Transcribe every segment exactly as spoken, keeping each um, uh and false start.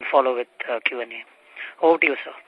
follow with uh, Q and A. Over to you, sir.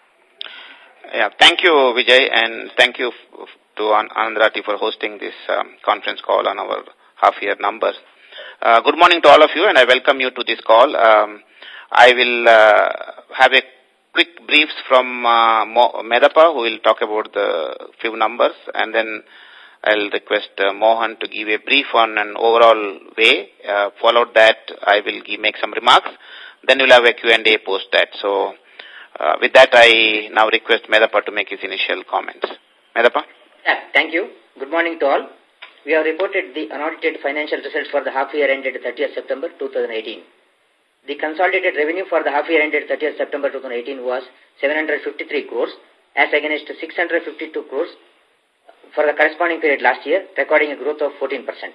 Yeah, thank you, Vijay, and thank you to Anand Rathi for hosting this um, conference call on our half-year numbers. Uh, good morning to all of you, and I welcome you to this call. Um, I will uh, have a quick briefs from uh, Mo Medappa, who will talk about the few numbers, and then I'll request uh, Mohan to give a brief on an overall way. Uh, followed that, I will give, make some remarks. Then we'll have a Q and A post that. So, uh, with that, I now request Medappa to make his initial comments. Medappa? Yeah, thank you. Good morning to all. We have reported the unaudited financial results for the half year ended thirtieth September two thousand eighteen. The consolidated revenue for the half year ended thirtieth September two thousand eighteen was seven hundred fifty-three crores as against six hundred fifty-two crores for the corresponding period last year, recording a growth of fourteen percent.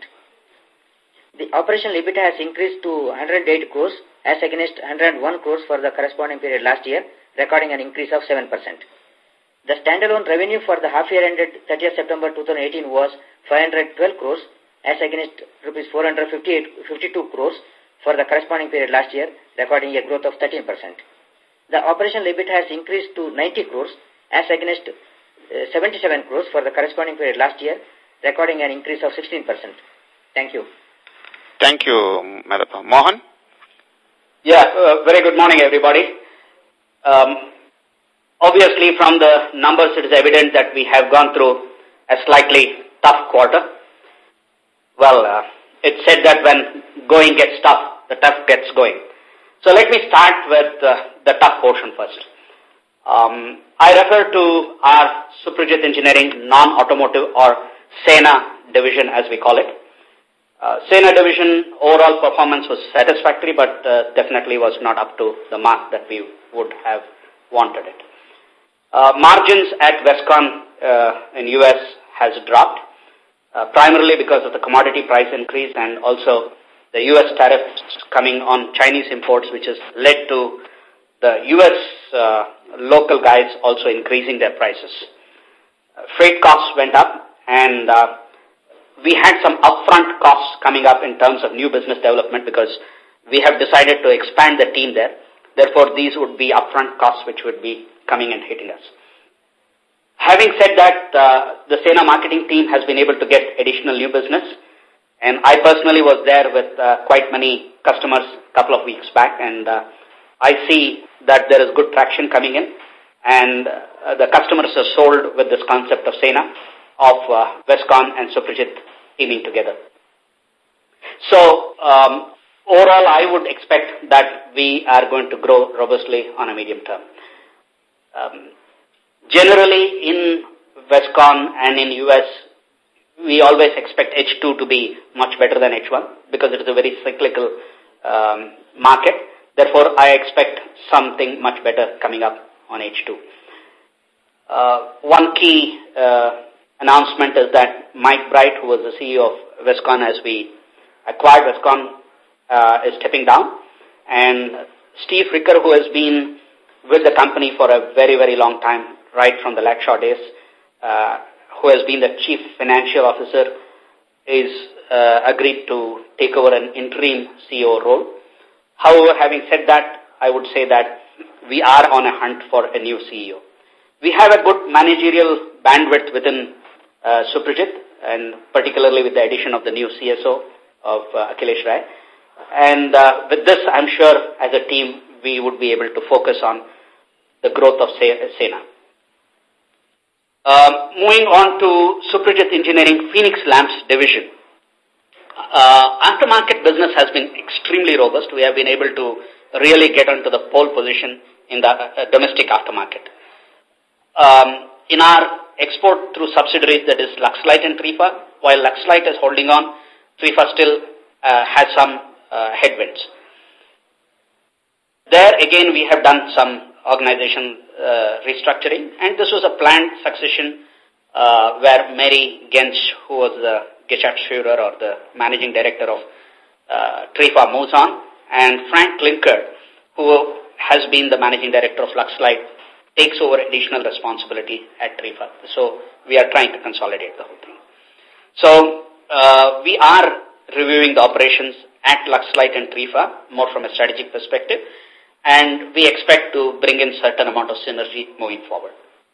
The operational EBITDA has increased to one hundred eight crores as against one hundred one crores for the corresponding period last year, recording an increase of seven percent. The standalone revenue for the half year ended thirtieth September two thousand eighteen was five hundred twelve crores as against rupees four hundred fifty-two crores for the corresponding period last year, recording a growth of thirteen percent. The operational EBITDA has increased to ninety crores as against uh, seventy-seven crores for the corresponding period last year, recording an increase of sixteen percent. Thank you. Thank you, Medappa. Mohan? Yeah, uh, very good morning, everybody. Um, obviously, from the numbers, it is evident that we have gone through a slightly tough quarter. Well, uh, it's said that when going gets tough, the tough gets going. So let me start with uh, the tough portion first. Um, I refer to our Suprajit Engineering non-automotive or Sena division, as we call it. Uh, Sena division overall performance was satisfactory, but uh, definitely was not up to the mark that we would have wanted it. Uh, margins at Westcon uh, in U S has dropped, uh, primarily because of the commodity price increase and also the U S tariffs coming on Chinese imports, which has led to the U S uh, local guys also increasing their prices. Uh, freight costs went up, and uh, we had some upfront costs coming up in terms of new business development because we have decided to expand the team there. Therefore, these would be upfront costs which would be coming and hitting us. Having said that, uh, the Sena marketing team has been able to get additional new business, and I personally was there with uh, quite many customers a couple of weeks back, and uh, I see that there is good traction coming in, and uh, the customers are sold with this concept of Sena, of uh, Westcon and Suprajit teaming together. So, um, overall, I would expect that we are going to grow robustly on a medium term. Um, generally, in Westcon and in U S, we always expect H two to be much better than H one because it is a very cyclical um, market. Therefore, I expect something much better coming up on H two. Uh, one key uh, announcement is that Mike Bright, who was the C E O of Westcon as we acquired Westcon, uh, is stepping down. And Steve Ricker, who has been with the company for a very, very long time, right from the Lackshaw days, uh, who has been the Chief Financial Officer, is uh, agreed to take over an interim C E O role. However, having said that, I would say that we are on a hunt for a new C E O. We have a good managerial bandwidth within uh, Suprajit, and particularly with the addition of the new C S O of uh, Akhilesh Rai. And uh, with this, I'm sure as a team, we would be able to focus on the growth of Sena. Uh, moving on to Suprajit Engineering Phoenix Lamps division. Uh, aftermarket business has been extremely robust. We have been able to really get onto the pole position in the uh, domestic aftermarket. Um, in our export through subsidiaries, that is Luxlite and Trifa, while Luxlite is holding on, Trifa still uh, has some uh, headwinds. There again, we have done some organization uh, restructuring, and this was a planned succession uh, where Mary Gensch, who was the Geschäftsführer or the managing director of uh, Trifa, moves on, and Frank Klinker, who has been the managing director of Luxlite, takes over additional responsibility at Trifa. So we are trying to consolidate the whole thing. So uh, we are reviewing the operations at Luxlite and Trifa more from a strategic perspective, and we expect to bring in certain amount of synergy moving forward.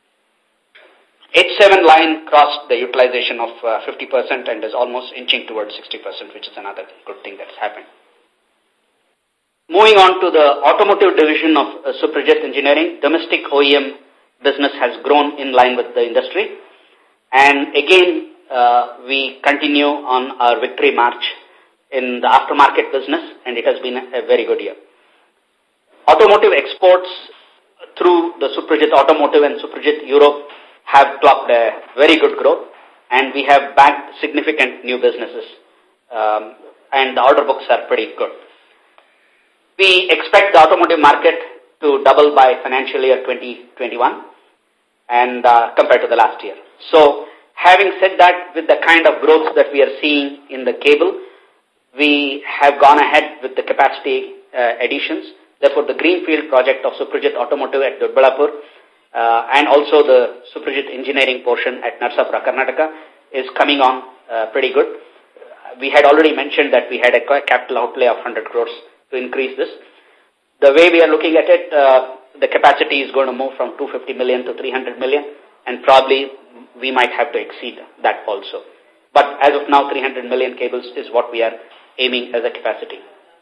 H seven line crossed the utilization of uh, fifty percent and is almost inching towards sixty percent, which is another good thing that's happened. Moving on to the automotive division of uh, Suprajit Engineering, domestic O E M business has grown in line with the industry. And again, uh, we continue on our victory march in the aftermarket business, and it has been a very good year. Automotive exports through the Suprajit Automotive and Suprajit Europe have clocked a very good growth, and we have bagged significant new businesses, um, and the order books are pretty good. We expect the automotive market to double by financial year twenty twenty-one and uh, compared to the last year. So, having said that, with the kind of growth that we are seeing in the cable, we have gone ahead with the capacity uh, additions. Therefore, the greenfield project of Suprajit Automotive at Doddaballapur uh, and also the Suprajit Engineering portion at Narsapura, Karnataka is coming on uh, pretty good. We had already mentioned that we had a capital outlay of one hundred crores to increase this. The way we are looking at it, uh, the capacity is going to move from two hundred fifty million to three hundred million, and probably we might have to exceed that also. But as of now, three hundred million cables is what we are aiming as a capacity.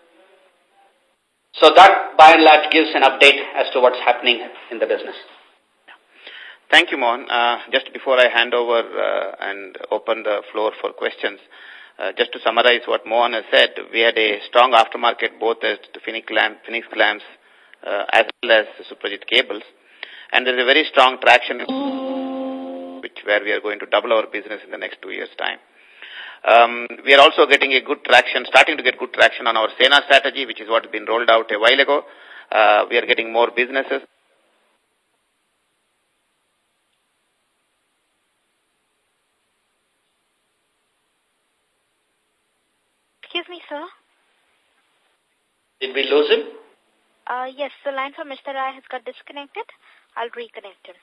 So that, by and large, gives an update as to what's happening in the business. Thank you, Mohan. Uh, just before I hand over uh, and open the floor for questions, uh, just to summarize what Mohan has said, we had a strong aftermarket both at Phoenix, Lamp, Phoenix Lamps uh, as well as Suprajit Cables. And there is a very strong traction which where we are going to double our business in the next two years' time. Um, we are also getting a good traction, starting to get good traction on our Sena strategy, which is what has been rolled out a while ago. Uh, we are getting more businesses. Excuse me, sir. Did we lose him? Uh, yes, the line from Mister Rai has got disconnected. I'll reconnect him.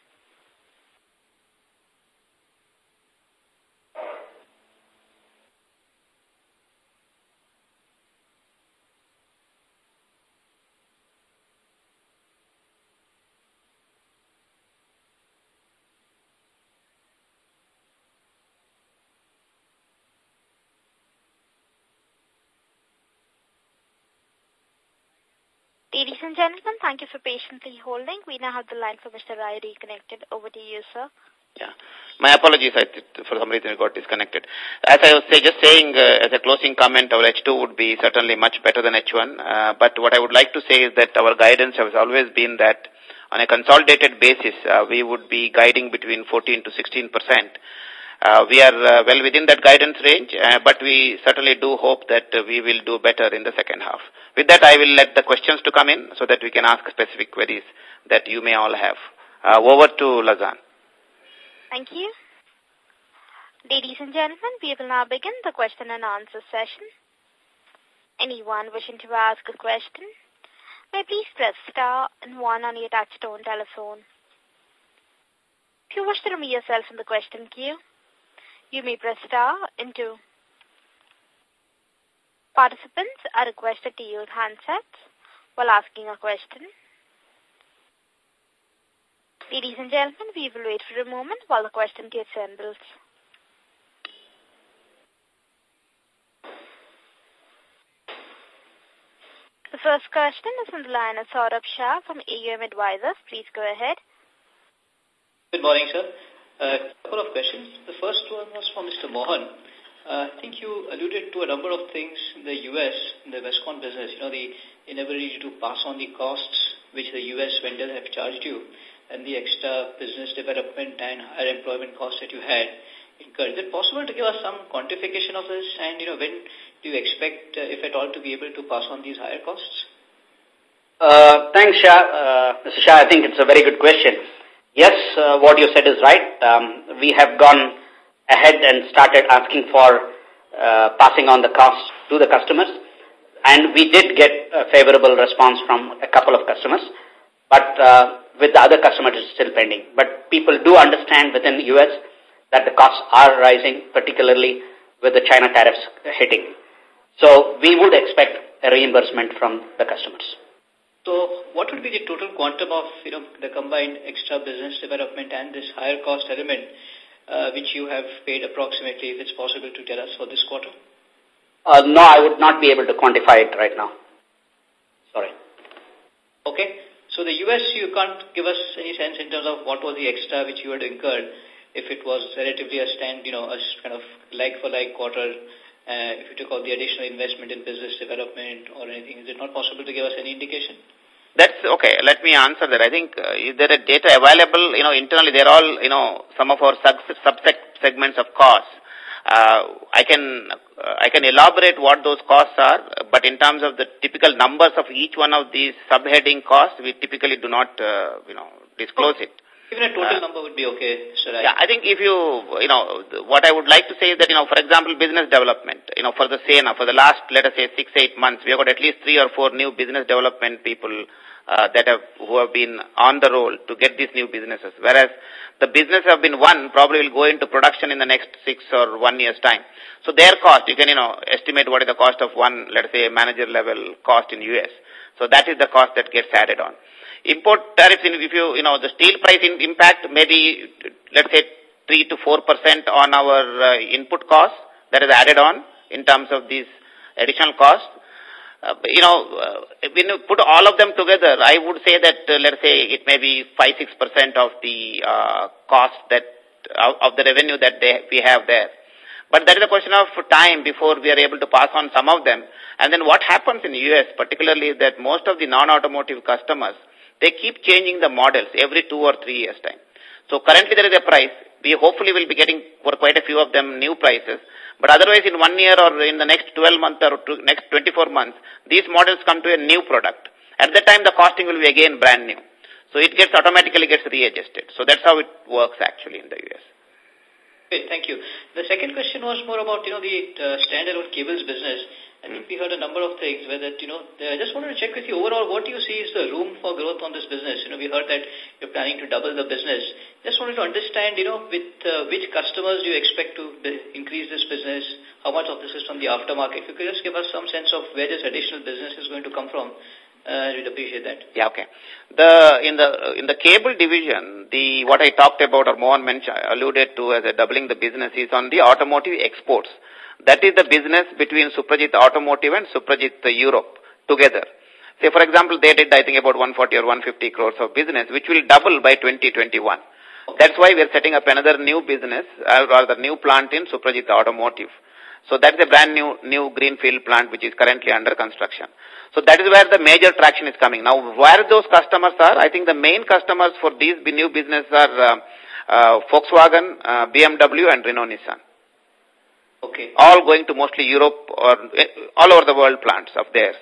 Ladies and gentlemen, thank you for patiently holding. We now have the line for Mister Rai reconnected. Over to you, sir. Yeah. My apologies, I, for some reason it got disconnected. As I was say, just saying, uh, as a closing comment, our H two would be certainly much better than H one. Uh, but what I would like to say is that our guidance has always been that on a consolidated basis, uh, we would be guiding between fourteen to sixteen percent. Uh, we are uh, well within that guidance range, uh, but we certainly do hope that uh, we will do better in the second half. With that, I will let the questions to come in so that we can ask specific queries that you may all have. Uh, over to Lazan. Thank you. Ladies and gentlemen, we will now begin the question and answer session. Anyone wishing to ask a question may please press star and one on your touchtone telephone. If you wish to remove yourself from the question queue, you may press star and two. Participants are requested to use handsets while asking a question. Ladies and gentlemen, we will wait for a moment while the question queue assembles. The first question is from the line of Saurabh Shah from A U M Advisors. Please go ahead. Good morning, sir. A uh, couple of questions. The first one was for Mister Mohan. Uh, I think you alluded to a number of things in the U S, in the Westcon business, you know, the inability to pass on the costs which the U S vendors have charged you and the extra business development and higher employment costs that you had incurred. Is it possible to give us some quantification of this and, you know, when do you expect, uh, if at all, to be able to pass on these higher costs? Uh, thanks, Shah. Uh, Mister Shah, I think it's a very good question. Yes, uh, what you said is right. Um, we have gone ahead and started asking for uh, passing on the costs to the customers, and we did get a favorable response from a couple of customers, but uh, with the other customers it's still pending. But people do understand within the U S that the costs are rising, particularly with the China tariffs hitting. So we would expect a reimbursement from the customers. So what would be the total quantum of, you know, the combined extra business development and this higher cost element, uh, which you have paid approximately, if it's possible to tell us for this quarter? Uh, no, I would not be able to quantify it right now. Sorry. Okay. So the U S, you can't give us any sense in terms of what was the extra which you had incurred, if it was relatively a stand, you know, a kind of like-for-like quarter, uh, if you took out the additional investment in business development or anything. Is it not possible to give us any indication? That's okay. Let me answer that. I think uh, is there a data available, you know, internally? They're all, you know, some of our sub segments of costs. Uh, I can uh, I can elaborate what those costs are, but in terms of the typical numbers of each one of these subheading costs, we typically do not, uh, you know, disclose it. Even a total uh, number would be okay, sir. Yeah, I think if you, you know, what I would like to say is that, you know, for example, business development, you know, for the Sena, for the last, let us say, six, eight months, we have got at least three or four new business development people uh, that have, who have been on the roll to get these new businesses. Whereas the business have been won, probably will go into production in the next six or one year's time. So their cost, you can, you know, estimate what is the cost of one, let's say, manager level cost in U S. So that is the cost that gets added on. Import tariffs, if you, you know, the steel price in impact maybe, let's say, three to four percent on our uh, input costs that is added on in terms of these additional costs. Uh, you know, uh, when you put all of them together, I would say that, uh, let's say, it may be five to six percent of the uh, cost that, uh, of the revenue that they, we have there. But that is a question of time before we are able to pass on some of them. And then what happens in U S particularly is that most of the non-automotive customers, they keep changing the models every two or three years' time. So currently there is a price. We hopefully will be getting for quite a few of them new prices. But otherwise in one year or in the next twelve months or two, next twenty-four months, these models come to a new product. At that time the costing will be again brand new. So it gets automatically gets readjusted. So that's how it works actually in the U S. Okay, thank you. The second question was more about, you know, the uh, standalone cables business. I think we heard a number of things where that, you know, I just wanted to check with you overall what do you see is the room for growth on this business. You know, we heard that you're planning to double the business. Just wanted to understand, you know, with uh, which customers do you expect to increase this business? How much of this is from the aftermarket? If you could just give us some sense of where this additional business is going to come from, uh, we'd appreciate that. Yeah, okay. The, in the, in the cable division, the, what I talked about or Mohan mentioned, alluded to as a doubling the business is on the automotive exports. That is the business between Suprajit Automotive and Suprajit Europe together. Say, for example, they did, I think, about one forty or one fifty crores of business, which will double by twenty twenty-one. That's why we are setting up another new business, uh, or the new plant in Suprajit Automotive. So that's a brand new, new greenfield plant which is currently under construction. So that is where the major traction is coming. Now, where those customers are, I think the main customers for these new business are uh, uh, Volkswagen, uh, B M W and Renault Nissan. Okay. All going to mostly Europe or all over the world plants of theirs.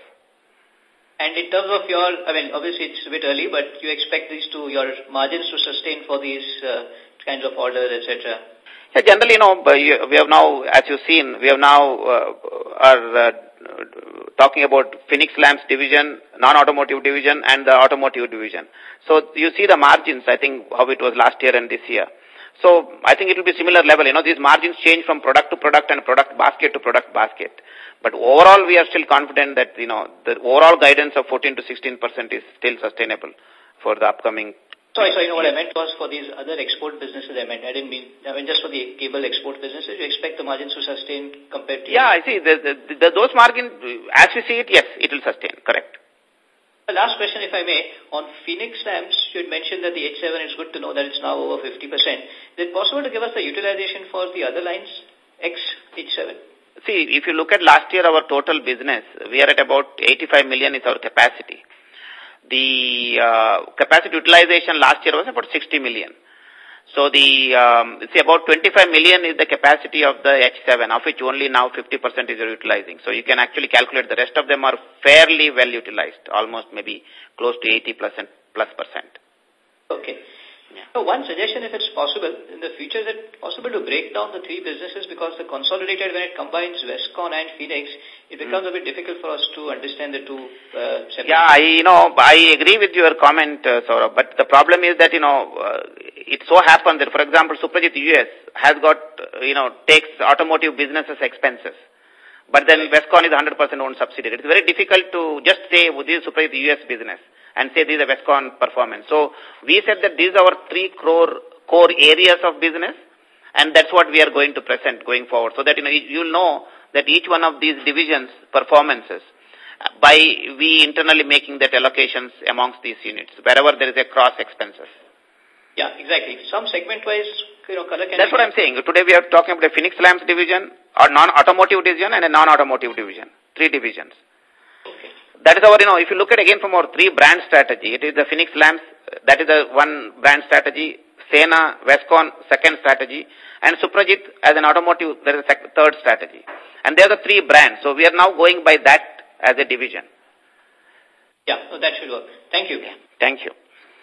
And in terms of your, I mean, obviously it's a bit early, but you expect these to, your margins to sustain for these uh, kinds of orders, et cetera? Yeah, generally, you know, we have now, as you've seen, we have now uh, are uh, talking about Phoenix Lamps division, non-automotive division, and the automotive division. So you see the margins, I think, how it was last year and this year. So I think it will be similar level. You know, these margins change from product to product and product basket to product basket. But overall, we are still confident that, you know, the overall guidance of fourteen to sixteen percent is still sustainable for the upcoming. Sorry, so you know what I meant was for these other export businesses I meant. I didn't mean, I mean just for the cable export businesses, you expect the margins to sustain compared to... Yeah, I see. The, the, the, those margins, as we see it, yes, it will sustain. Correct. The last question, if I may, on Phoenix Lamps, you had mentioned that the H seven, it's good to know that it's now over fifty percent. Is it possible to give us the utilization for the other lines, X H seven? See, if you look at last year, our total business, we are at about eighty-five million is our capacity. The uh, capacity utilization last year was about sixty million. So the, um, see, about twenty-five million is the capacity of the H seven, of which only now fifty percent is utilizing. So you can actually calculate the rest of them are fairly well utilized, almost maybe close to eighty plus percent. Okay. Yeah. So one suggestion, if it's possible, in the future, is it possible to break down the three businesses because the consolidated, when it combines Westcon and Phoenix, it becomes mm. a bit difficult for us to understand the two uh, separate. Yeah, I, you know, I agree with your comment, uh, Saurabh, but the problem is that, you know, uh, it so happens that, for example, Suprajit U S has got, uh, you know, takes automotive businesses expenses. but then Westcon is one hundred percent owned subsidiary. It's very difficult to just say, well, this is Suprajit U S business and say this is a Westcon performance. So we said that these are our three core, core areas of business, and that's what we are going to present going forward. So that, you know, you'll know that each one of these divisions' performances by we internally making that allocations amongst these units, wherever there is a cross expenses. Yeah, exactly. Some segment-wise, you know, color can... That's what I'm saying. Today we are talking about a Phoenix Lamps division, or non-automotive division, and a non-automotive division. Three divisions. Okay. That is our, you know, if you look at again from our three brand strategy, it is the Phoenix Lamps, that is the one brand strategy, Sena, Westcon, second strategy, and Suprajit as an automotive, there is a third strategy. And they are the three brands. So we are now going by that as a division. Yeah, so that should work. Thank you. Thank you.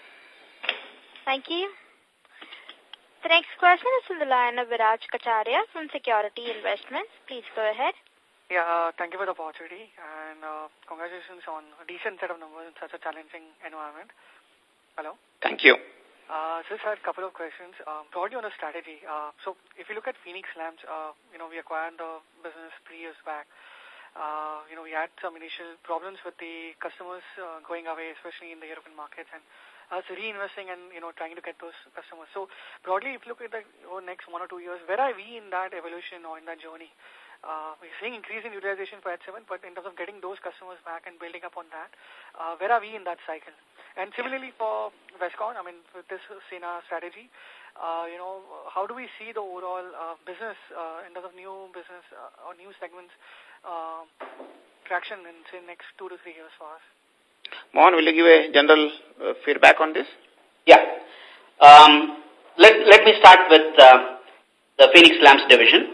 Thank you. The next question is from the line of Viraj Kacharia from Security Investments. Please go ahead. Yeah, uh, thank you for the opportunity, and uh, congratulations on a decent set of numbers in such a challenging environment. Hello? Thank you. Uh, just had a couple of questions. Uh, broadly on the strategy. Uh, so if you look at Phoenix Lamps, uh, you know, we acquired the business three years back. Uh, you know, we had some initial problems with the customers uh, going away, especially in the European markets, and us reinvesting and, you know, trying to get those customers. So broadly, if you look at the over next one or two years, where are we in that evolution or in that journey? Uh, we're seeing increase in utilization for H seven, but in terms of getting those customers back and building up on that, uh, where are we in that cycle? And similarly for Westcon, I mean, with this Sena strategy, uh, you know, how do we see the overall uh, business uh, in terms of new business uh, or new segments uh, traction in, say, next two to three years for us? Mohan, will you give a general uh, feedback on this? Yeah. Um, let, let me start with uh, the Phoenix Lamps division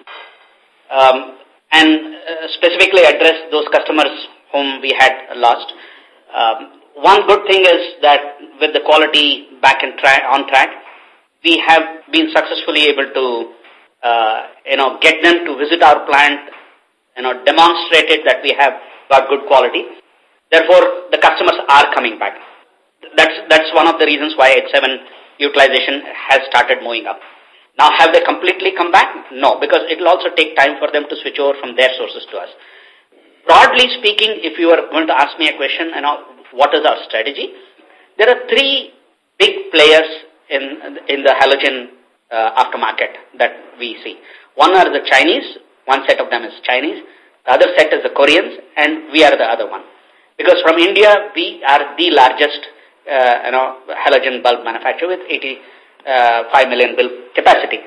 um, and uh, specifically address those customers whom we had lost. Um, one good thing is that with the quality back in tra on track, we have been successfully able to, uh, you know, get them to visit our plant, you know, demonstrated that we have got good quality. Therefore, the customers are coming back. That's, that's one of the reasons why H seven utilization has started moving up. Now, have they completely come back? No, because it will also take time for them to switch over from their sources to us. Broadly speaking, if you are going to ask me a question, you know, what is our strategy? There are three big players in, in the halogen uh, aftermarket that we see. One are the Chinese, one set of them is Chinese, the other set is the Koreans, and we are the other one. Because from India, we are the largest uh, you know, halogen bulb manufacturer with eighty-five million bulb capacity.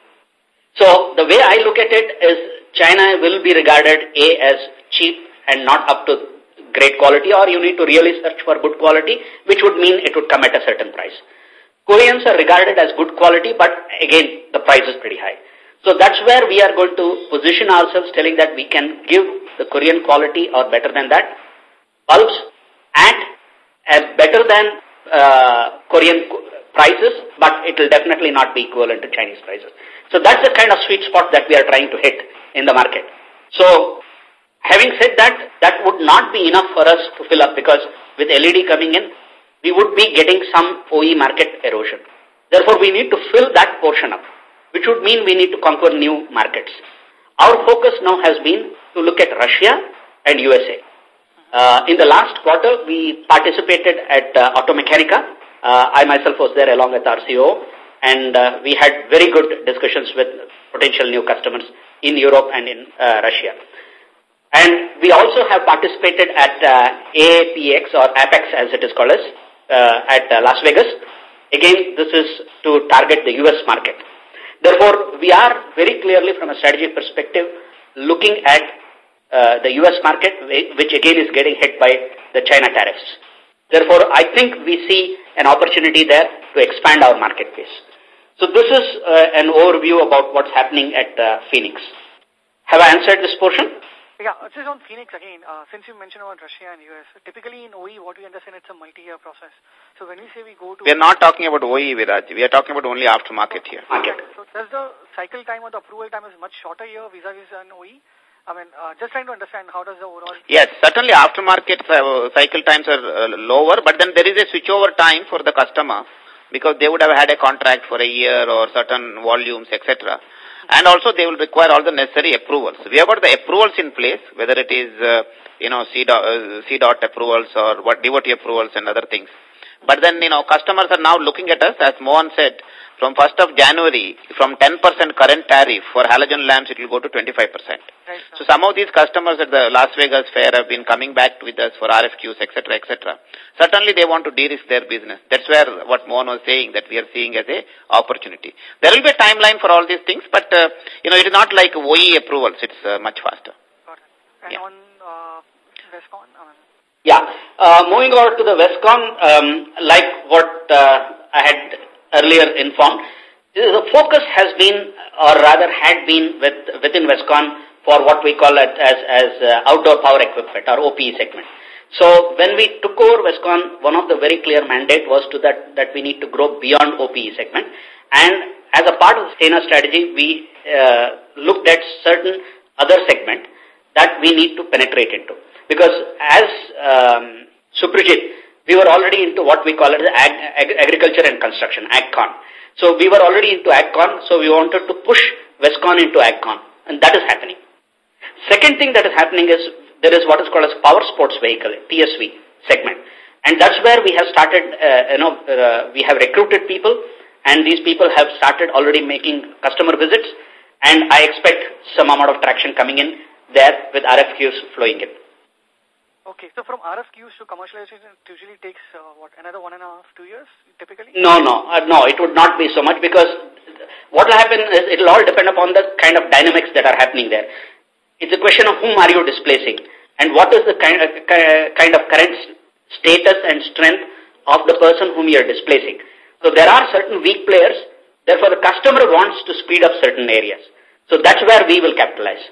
So the way I look at it is China will be regarded A as cheap and not up to great quality, or you need to really search for good quality, which would mean it would come at a certain price. Koreans are regarded as good quality, but again, the price is pretty high. So that's where we are going to position ourselves, telling that we can give the Korean quality or better than that bulbs at a better than uh, Korean prices, but it will definitely not be equivalent to Chinese prices. So that's the kind of sweet spot that we are trying to hit in the market. So having said that, that would not be enough for us to fill up, because with L E D coming in, we would be getting some O E market erosion. Therefore, we need to fill that portion up, which would mean we need to conquer new markets. Our focus now has been to look at Russia and U S A. Uh, in the last quarter, we participated at uh, Automechanica. Uh, I myself was there along with our C E O, and uh, we had very good discussions with potential new customers in Europe and in uh, Russia. And we also have participated at uh, A A P X, or Apex as it is called, as, uh, at uh, Las Vegas. Again, this is to target the U S market. Therefore, we are very clearly from a strategy perspective looking at uh, the U S market, which again is getting hit by the China tariffs. Therefore, I think we see an opportunity there to expand our marketplace. So this is uh, an overview about what's happening at uh, Phoenix. Have I answered this portion? Yeah, just on Phoenix again, uh, since you mentioned about Russia and U S, typically in O E, what we understand, it's a multi-year process. So when we say we go to... We are not talking about O E, Viraj. We are talking about only aftermarket here. Okay. So does the cycle time or the approval time is much shorter here vis-a-vis an O E? I mean, uh, just trying to understand how does the overall... Yes, certainly aftermarket uh, cycle times are uh, lower, but then there is a switchover time for the customer, because they would have had a contract for a year or certain volumes, et cetera. And also they will require all the necessary approvals. We have got the approvals in place, whether it is, uh, you know, C dot, uh, C dot approvals or what devotee approvals and other things. But then, you know, customers are now looking at us, as Mohan said, from first of January, from ten percent current tariff for halogen lamps, it will go to twenty-five percent. Right, so some of these customers at the Las Vegas fair have been coming back with us for R F Qs, et cetera, et cetera. Certainly they want to de-risk their business. That's where what Mohan was saying, that we are seeing as a opportunity. There will be a timeline for all these things, but, uh, you know, it is not like O E approvals. It's uh, much faster. Got it. And yeah. on uh, Westcon? I mean, Yeah. Uh, moving over to the Westcon, um, like what uh, I had earlier informed, the focus has been, or rather had been, with, within Westcon for what we call it as, as uh, outdoor power equipment, or O P E segment. So when we took over Westcon, one of the very clear mandate was to that, that we need to grow beyond O P E segment. And as a part of the Stena strategy, we uh, looked at certain other segment that we need to penetrate into. Because as um, Suprajit, we were already into what we call it as ag ag agriculture and construction, AgCon. So we were already into AgCon, so we wanted to push Westcon into AgCon, and that is happening. Second thing that is happening is there is what is called as power sports vehicle, P S V segment. And that's where we have started, uh, you know, uh, we have recruited people, and these people have started already making customer visits, and I expect some amount of traction coming in there with R F Qs flowing in. Okay, so from R F Qs to commercialization, it usually takes, uh, what, another one and a half, two years, typically? No, no, uh, no, it would not be so much, because what will happen is it will all depend upon the kind of dynamics that are happening there. It's a question of whom are you displacing, and what is the kind of, kind of current status and strength of the person whom you are displacing. So there are certain weak players, therefore the customer wants to speed up certain areas. So that's where we will capitalize.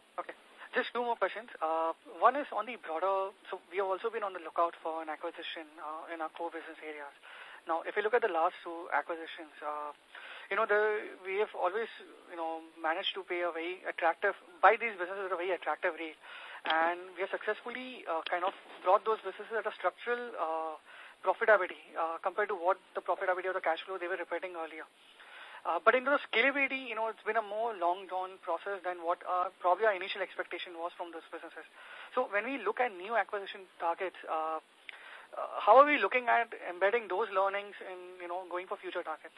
Just two more questions. Uh, one is on the broader, so we have also been on the lookout for an acquisition uh, in our core business areas. Now, if you look at the last two acquisitions, uh, you know, the, we have always, you know, managed to pay a very attractive, buy these businesses at a very attractive rate. And we have successfully uh, kind of brought those businesses at a structural uh, profitability uh, compared to what the profitability of the cash flow they were reporting earlier. Uh, but in terms of scalability, you know, it's been a more long-drawn process than what uh, probably our initial expectation was from those businesses. So when we look at new acquisition targets, uh, uh, how are we looking at embedding those learnings in, you know, going for future targets?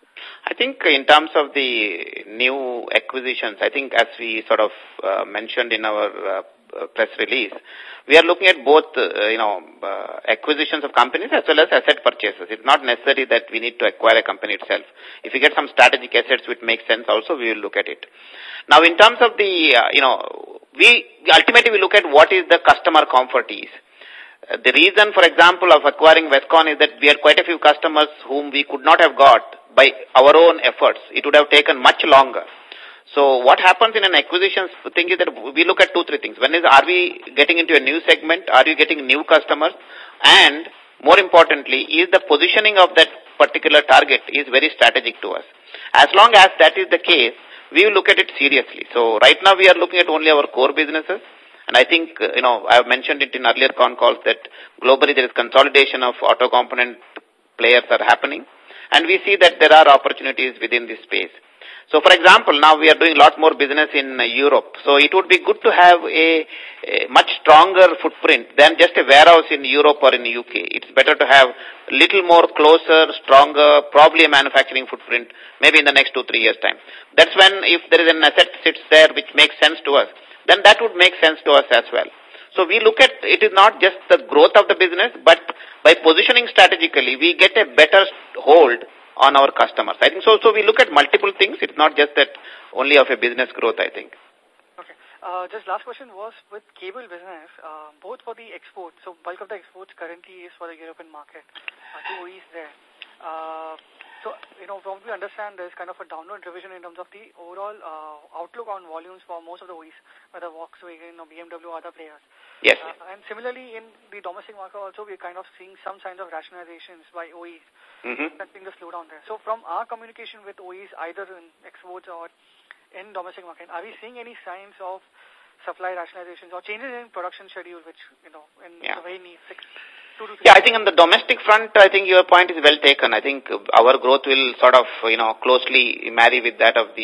I think in terms of the new acquisitions, I think as we sort of uh, mentioned in our uh, press release, we are looking at both, uh, you know, uh, acquisitions of companies as well as asset purchases. It's not necessary that we need to acquire a company itself. If we get some strategic assets which make sense also, we will look at it. Now, in terms of the, uh, you know, we ultimately we look at what is the customer comfort is. Uh, the reason, for example, of acquiring Westcon is that we had quite a few customers whom we could not have got by our own efforts. It would have taken much longer. So what happens in an acquisition thing is that we look at two, three things. One is, are we getting into a new segment? Are you getting new customers? And more importantly, is the positioning of that particular target is very strategic to us. As long as that is the case, we will look at it seriously. So right now we are looking at only our core businesses. And I think, uh, you know, I have mentioned it in earlier con calls that globally there is consolidation of auto component players are happening. And we see that there are opportunities within this space. So, for example, now we are doing a lot more business in uh, Europe. So, it would be good to have a, a much stronger footprint than just a warehouse in Europe or in the U K. It's better to have a little more closer, stronger, probably a manufacturing footprint, maybe in the next two, three years' time. That's when, if there is an asset sits there which makes sense to us, then that would make sense to us as well. So, we look at, it is not just the growth of the business, but by positioning strategically, we get a better hold on our customers. I think so. So we look at multiple things. It's not just that only of a business growth, I think. Okay. Uh, just last question was with cable business, uh, both for the export. So bulk of the exports currently is for the European market. Uh, two O Es there. Uh, so, you know, probably understand there's kind of a downward revision in terms of the overall uh, outlook on volumes for most of the O Es, whether Volkswagen or B M W or other players. Yes. Uh, and similarly, in the domestic market also, we're kind of seeing some signs of rationalizations by O Es. Mm-hmm. Seeing the slowdown there. So from our communication with O Es, either in exports or in domestic market, are we seeing any signs of supply rationalizations or changes in production schedule, which, you know, in yeah. the very neat six, two to six Yeah, I think on the domestic front, I think your point is well taken. I think our growth will sort of, you know, closely marry with that of the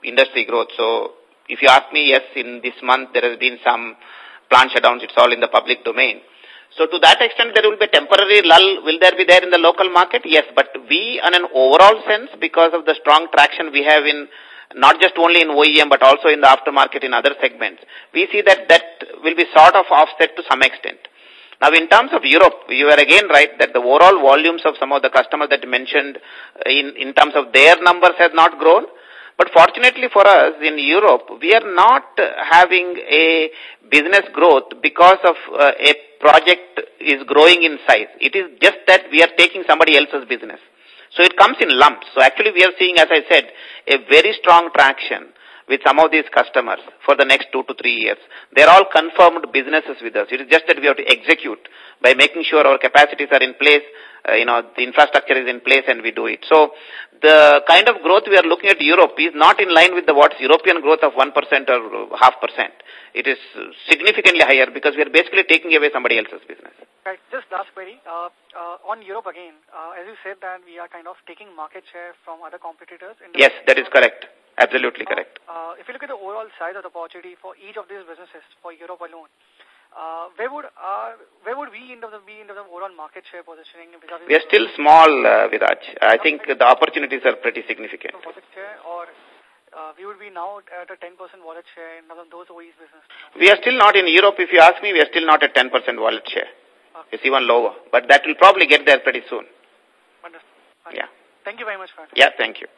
industry growth. So if you ask me, yes, in this month there has been some plant shutdowns. It's all in the public domain. So to that extent, there will be a temporary lull. Will there be there in the local market? Yes, but we, on an overall sense, because of the strong traction we have in not just only in O E M, but also in the aftermarket in other segments, we see that that will be sort of offset to some extent. Now, in terms of Europe, you are again right that the overall volumes of some of the customers that you mentioned in, in terms of their numbers have not grown. But fortunately for us, in Europe, we are not having a business growth because of uh, a project is growing in size. It is just that we are taking somebody else's business. So it comes in lumps. So actually we are seeing, as I said, a very strong traction with some of these customers for the next two to three years. They're all confirmed businesses with us. It is just that we have to execute by making sure our capacities are in place, uh, you know, the infrastructure is in place and we do it. So the kind of growth we are looking at Europe is not in line with the what's European growth of one percent or half percent. It is significantly higher because we are basically taking away somebody else's business. Right. Just last query. Uh, uh, on Europe again, uh, as you said that we are kind of taking market share from other competitors. In the yes, that is correct. Absolutely uh, correct. Uh, if you look at the overall size of the opportunity for each of these businesses for Europe alone, uh, where would uh, where would we end up be in the overall market share positioning? We are still small, uh, Viraj. I think the opportunities are pretty significant. Market share, or uh, we would be now at a ten percent wallet share in those O Es business. We are still not in Europe. If you ask me, we are still not at ten percent wallet share. Okay. It's even lower, but that will probably get there pretty soon. Understood. Yeah. Thank you very much, Fred. Yeah, thank you.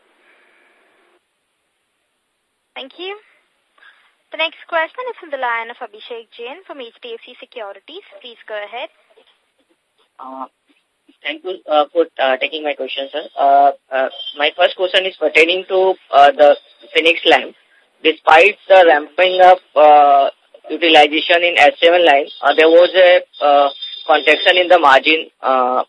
Thank you. The next question is from the line of Abhishek Jain from H D F C Securities. Please go ahead. Uh, thank you uh, for uh, taking my question, sir. Uh, uh, my first question is pertaining to uh, the Phoenix lamp. Despite the ramping up uh, utilization in S seven line, uh, there was a uh, contraction in the margin uh,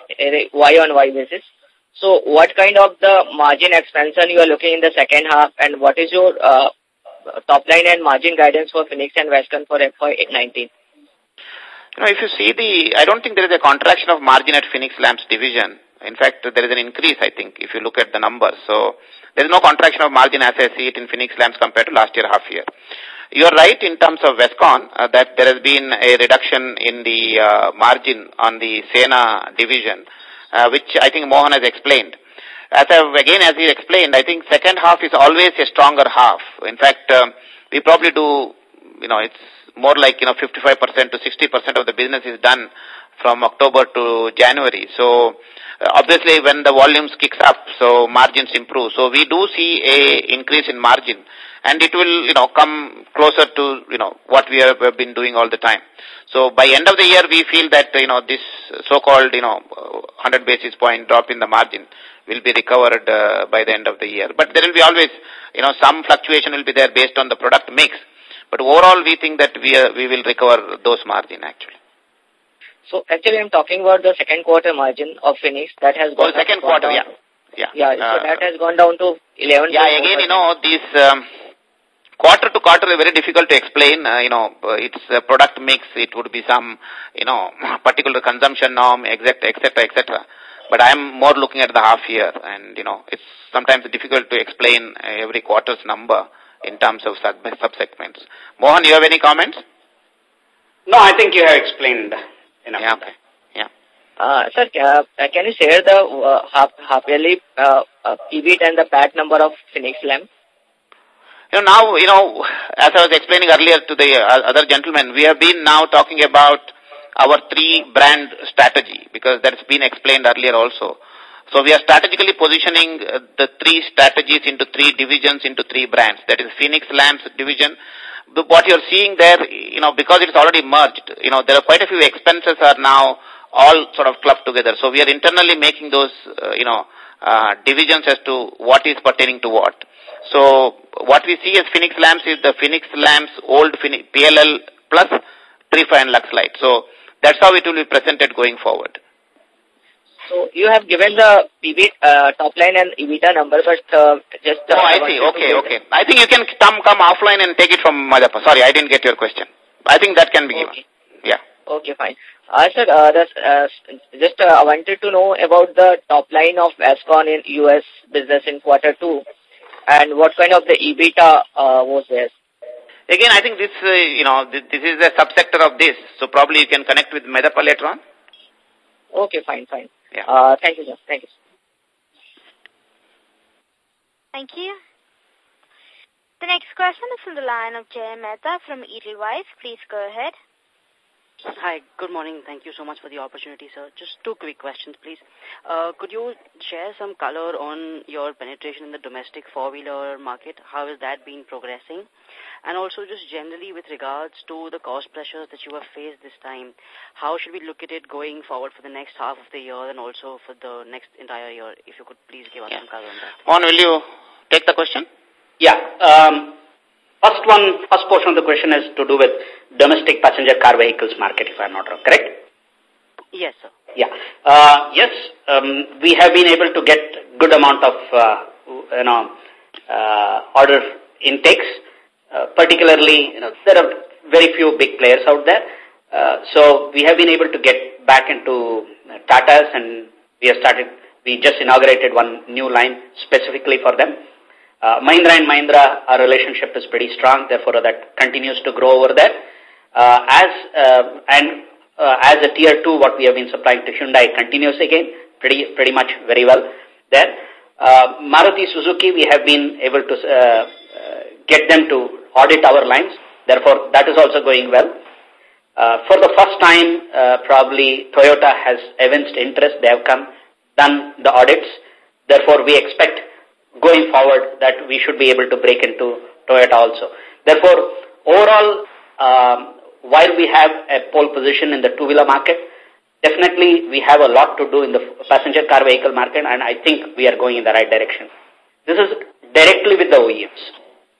Y on Y basis. So what kind of the margin expansion you are looking in the second half, and what is your uh, top line and margin guidance for Phoenix and Westcon for F Y nineteen? You know, if you see the, I don't think there is a contraction of margin at Phoenix Lamps division. In fact, there is an increase, I think, if you look at the numbers. So there is no contraction of margin as I see it in Phoenix Lamps compared to last year half year. You are right in terms of Westcon uh, that there has been a reduction in the uh, margin on the Sena division, uh, which I think Mohan has explained. As I have, again, as he explained, I think second half is always a stronger half. In fact, um, we probably do, you know, it's more like, you know, fifty-five percent to sixty percent of the business is done from October to January. So, uh, obviously, when the volumes kicks up, so margins improve. So, we do see a increase in margin, and it will, you know, come closer to, you know, what we have, have been doing all the time. So, by end of the year, we feel that, you know, this so-called, you know, one hundred basis point drop in the margin will be recovered uh, by the end of the year. But there will be always, you know, some fluctuation will be there based on the product mix. But overall, we think that we uh, we will recover those margin actually. So actually, I'm talking about the second quarter margin of Phoenix that has gone. Oh, second gone quarter, down. yeah, Yeah, yeah. so uh, that has gone down to eleven. Yeah, again, you know, these um, quarter to quarter are very difficult to explain. Uh, you know, it's a product mix. It would be some, you know, particular consumption norm, et cetera, et cetera, et cetera. But I'm more looking at the half year, and you know, it's sometimes difficult to explain every quarter's number in terms of sub subsegments. Mohan, you have any comments? No, I think you have explained enough. Yeah, okay. Yeah. Uh, sir, uh, can you share the uh, half, half yearly uh, uh, P B T and the P A T number of Phoenix Lamp? You know, now, you know, as I was explaining earlier to the uh, other gentlemen, we have been now talking about our three brand strategy because that's been explained earlier also. So we are strategically positioning uh, the three strategies into three divisions, into three brands. That is Phoenix Lamps division. The, what you're seeing there, you know, because it's already merged, you know, there are quite a few expenses are now all sort of clubbed together. So we are internally making those, uh, you know, uh, divisions as to what is pertaining to what. So what we see as Phoenix Lamps is the Phoenix Lamps old Phoenix, P L L plus Trifa and Lux Light. So that's how it will be presented going forward. So you have given the P B T, uh, top line and EBITDA number, but uh, just... Uh, oh, I see. Okay, okay. I think you can come, come offline and take it from Madhapa. Sorry, I didn't get your question. I think that can be given. Okay. Yeah. Okay, fine. Uh, sir, uh, this, uh, just uh, I wanted to know about the top line of Westcon in U S business in quarter two. And what kind of the EBITDA uh, was there? Again, I think this, uh, you know, this, this is a subsector of this. So probably you can connect with Medappa later on. Okay, fine, fine. Yeah. Uh, thank you, sir. Thank you. Thank you. The next question is from the line of Jay Mehta from Edelweiss. Please go ahead. Hi, good morning. Thank you so much for the opportunity, sir. Just two quick questions, please. Uh, could you share some color on your penetration in the domestic four-wheeler market? How has that been progressing? And also just generally with regards to the cost pressures that you have faced this time, how should we look at it going forward for the next half of the year and also for the next entire year? If you could please give us yeah. some color on that. Mohan, will you take the question? Yeah. Um, first one, first portion of the question is to do with domestic passenger car vehicles market, if I'm not wrong, correct? Yes, sir. Yeah. Uh, yes, um, we have been able to get good amount of, uh, you know, uh, order intakes. Uh, particularly, you know, there are very few big players out there. Uh, so we have been able to get back into uh, Tatas, and we have started, we just inaugurated one new line specifically for them. Uh, Mahindra and Mahindra, our relationship is pretty strong, therefore that continues to grow over there. Uh, as, uh, and uh, as a tier two, what we have been supplying to Hyundai continues again, pretty, pretty much very well there. Uh, Maruti Suzuki, we have been able to uh, uh, get them to audit our lines. Therefore, that is also going well. Uh, for the first time, uh, probably Toyota has evinced interest. They have come, done the audits. Therefore, we expect going forward that we should be able to break into Toyota also. Therefore, overall, um, while we have a pole position in the two-wheeler market, definitely we have a lot to do in the passenger car vehicle market, and I think we are going in the right direction. This is directly with the O E Ms.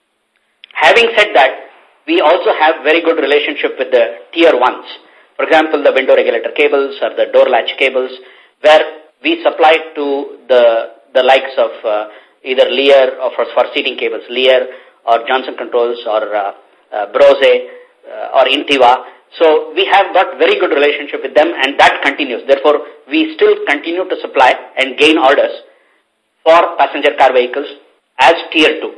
Having said that, we also have very good relationship with the tier ones. For example, the window regulator cables or the door latch cables, where we supply to the the likes of uh, either Lear or for, for seating cables, Lear or Johnson Controls or uh, uh, Brose uh, or Intiva. So we have got very good relationship with them, and that continues. Therefore, we still continue to supply and gain orders for passenger car vehicles as tier two.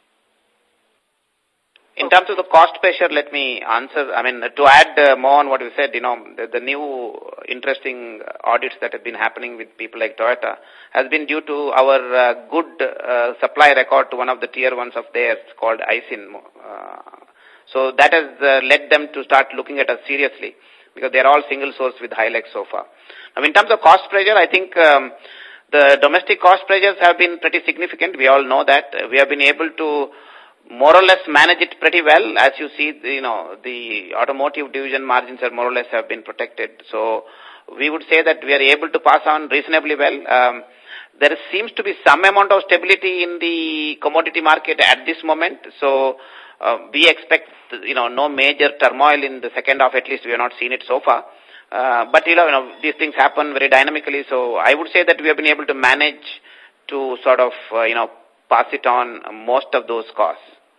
In terms of the cost pressure, let me answer. I mean, to add uh, more on what you said, you know, the, the new interesting audits that have been happening with people like Toyota has been due to our uh, good uh, supply record to one of the tier ones of theirs called I S I N. Uh, so that has uh, led them to start looking at us seriously because they're all single source with Hilux so far. Now, in terms of cost pressure, I think um, the domestic cost pressures have been pretty significant. We all know that. We have been able to more or less manage it pretty well. As you see, you know, the automotive division margins are more or less have been protected. So we would say that we are able to pass on reasonably well. Um, there seems to be some amount of stability in the commodity market at this moment. So uh, we expect, you know, no major turmoil in the second half. At least we have not seen it so far. Uh, but, you know, you know, these things happen very dynamically. So I would say that we have been able to manage to sort of, uh, you know, pass it on most of those costs.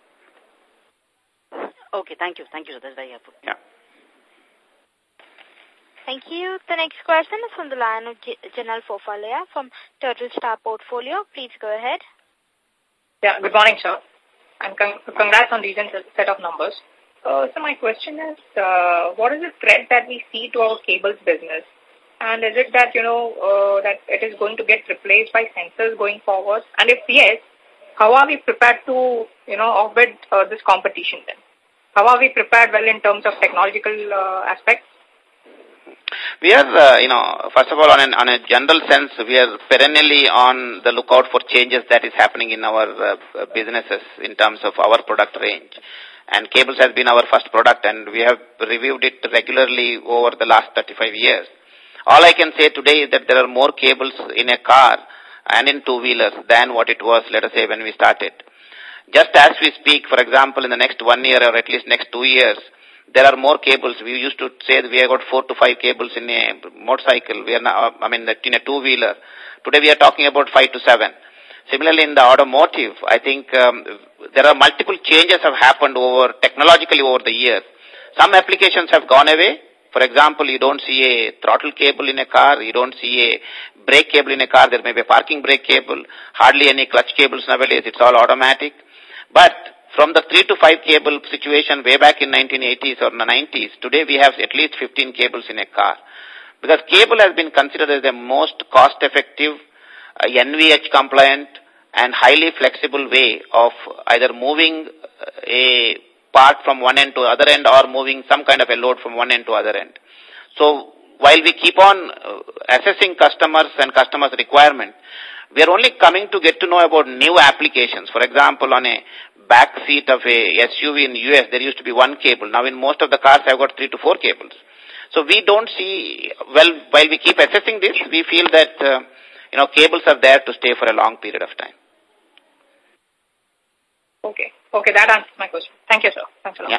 Okay, thank you. Thank you, sir. That's very helpful. Yeah. Thank you. The next question is from the line of Janal Fofalea from Turtle Star Portfolio. Please go ahead. Yeah, good morning, sir. And con congrats on recent set of numbers. Uh, so my question is, uh, what is the threat that we see to our cables business? And is it that, you know, uh, that it is going to get replaced by sensors going forward? And if yes, how are we prepared to, you know, outbid uh, this competition then? How are we prepared well in terms of technological uh, aspects? We are, uh, you know, first of all, on, an, on a general sense, we are perennially on the lookout for changes that is happening in our uh, businesses in terms of our product range. And cables has been our first product, and we have reviewed it regularly over the last thirty-five years. All I can say today is that there are more cables in a car and in two-wheelers than what it was, let us say, when we started. Just as we speak, for example, in the next one year or at least next two years, there are more cables. We used to say that we have got four to five cables in a motorcycle. We are now, I mean, in a two-wheeler. Today we are talking about five to seven. Similarly, in the automotive, I think um, there are multiple changes have happened over technologically over the years. Some applications have gone away. For example, you don't see a throttle cable in a car, you don't see a brake cable in a car, there may be a parking brake cable, hardly any clutch cables nowadays, it's all automatic. But from the three to five cable situation way back in nineteen eighties or nineties, today we have at least fifteen cables in a car. Because cable has been considered as the most cost-effective, uh, N V H compliant and highly flexible way of either moving a part from one end to other end or moving some kind of a load from one end to other end. So while we keep on uh, assessing customers and customers' requirement, we are only coming to get to know about new applications. For example, on a back seat of a S U V in the U S, there used to be one cable. Now in most of the cars, I've got three to four cables. So we don't see, well, while we keep assessing this, we feel that, uh, you know, cables are there to stay for a long period of time. Okay. Okay, that answers my question. Thank you, sir. Thanks a lot. Yeah.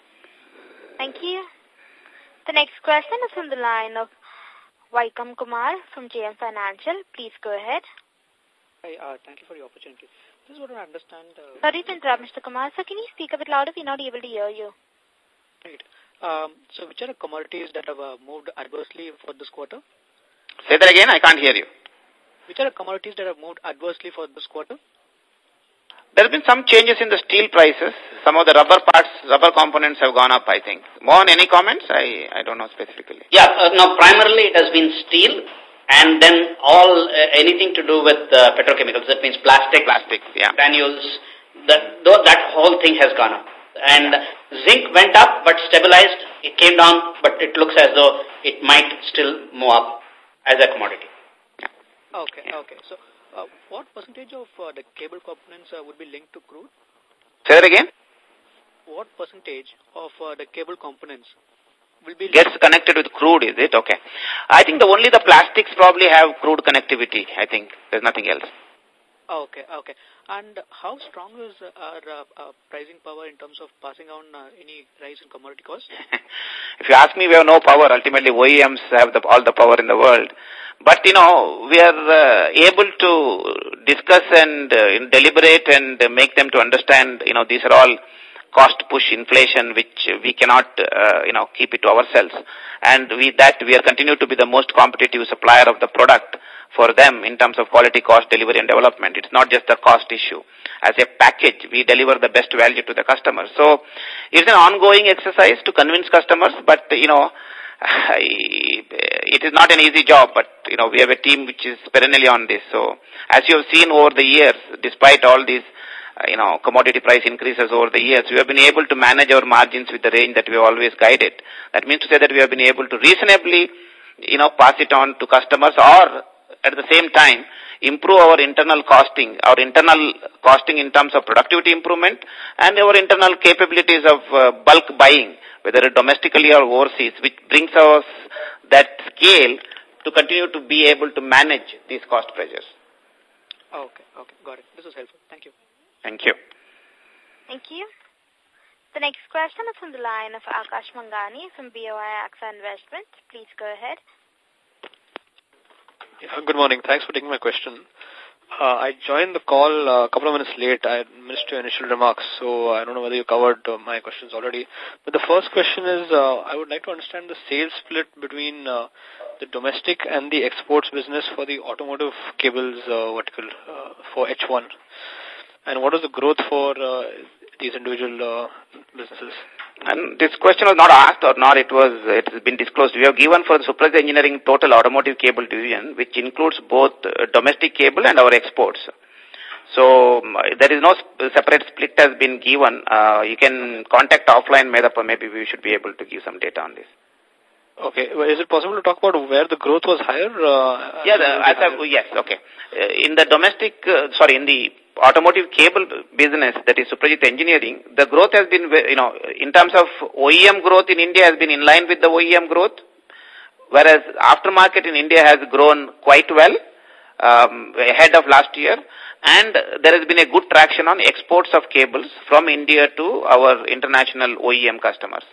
Thank you. The next question is from the line of Vaikam Kumar from J M Financial. Please go ahead. Hi, uh, thank you for the opportunity. Just want to understand... Uh, Sorry to interrupt, Mister Kumar. Sir, can you speak a bit louder? We're not able to hear you. Right. Um, so which are the commodities that have uh, moved adversely for this quarter? Say that again, I can't hear you. Which are the commodities that have moved adversely for this quarter? There have been some changes in the steel prices. Some of the rubber parts, rubber components have gone up, I think. Mohan, any comments? I, I don't know specifically. Yeah, uh, no, primarily it has been steel and then all, uh, anything to do with uh, petrochemicals. That means plastic, Plastics, yeah. granules, that, that whole thing has gone up. And yeah. Zinc went up but stabilized. It came down, but it looks as though it might still move up as a commodity. Yeah. Okay, yeah. okay. So, Uh, what percentage of uh, the cable components uh, would be linked to crude? Say that again? What percentage of uh, the cable components will be gets connected with crude, is it? Okay. I think the only the plastics probably have crude connectivity, I think. There's nothing else. Okay, okay. And how strong is uh, our uh, uh, pricing power in terms of passing on uh, any rise in commodity costs? If you ask me, we have no power. Ultimately, O E Ms have the, all the power in the world. But, you know, we are uh, able to discuss and uh, deliberate and uh, make them to understand, you know, these are all cost push inflation which we cannot, uh, you know, keep it to ourselves. And we that we are continue to be the most competitive supplier of the product for them in terms of quality, cost, delivery and development. It's not just the cost issue. As a package, we deliver the best value to the customer. So it's an ongoing exercise to convince customers, but, you know, I, it is not an easy job, but, you know, we have a team which is perennially on this. So as you have seen over the years, despite all these, uh, you know, commodity price increases over the years, we have been able to manage our margins with the range that we have always guided. That means to say that we have been able to reasonably, you know, pass it on to customers or at the same time improve our internal costing, our internal costing in terms of productivity improvement and our internal capabilities of uh, bulk buying, whether domestically or overseas, which brings us that scale to continue to be able to manage these cost pressures. Okay, okay, got it. This is helpful. Thank you. Thank you. Thank you. The next question is from the line of Akash Mangani from B O I AXA Investments. Please go ahead. Yeah, good morning. Thanks for taking my question. Uh, I joined the call uh, a couple of minutes late. I missed your initial remarks, so I don't know whether you covered uh, my questions already. But the first question is, uh, I would like to understand the sales split between uh, the domestic and the exports business for the automotive cables uh, vertical uh, for H one. And what is the growth for uh, these individual uh, businesses? And this question was not asked or not it was, it has been disclosed. We have given for the Supraj Engineering total automotive cable division, which includes both uh, domestic cable and our exports. So um, there is no sp separate split has been given. Uh, you can contact offline, Medappa, maybe we should be able to give some data on this. Okay. Well, is it possible to talk about where the growth was higher? Uh, yeah, the, as a, yes, okay. Uh, in the domestic, uh, sorry, in the automotive cable business, that is Suprajit Engineering, the growth has been, you know, in terms of O E M growth in India has been in line with the O E M growth, whereas aftermarket in India has grown quite well, um, ahead of last year, and there has been a good traction on exports of cables from India to our international O E M customers.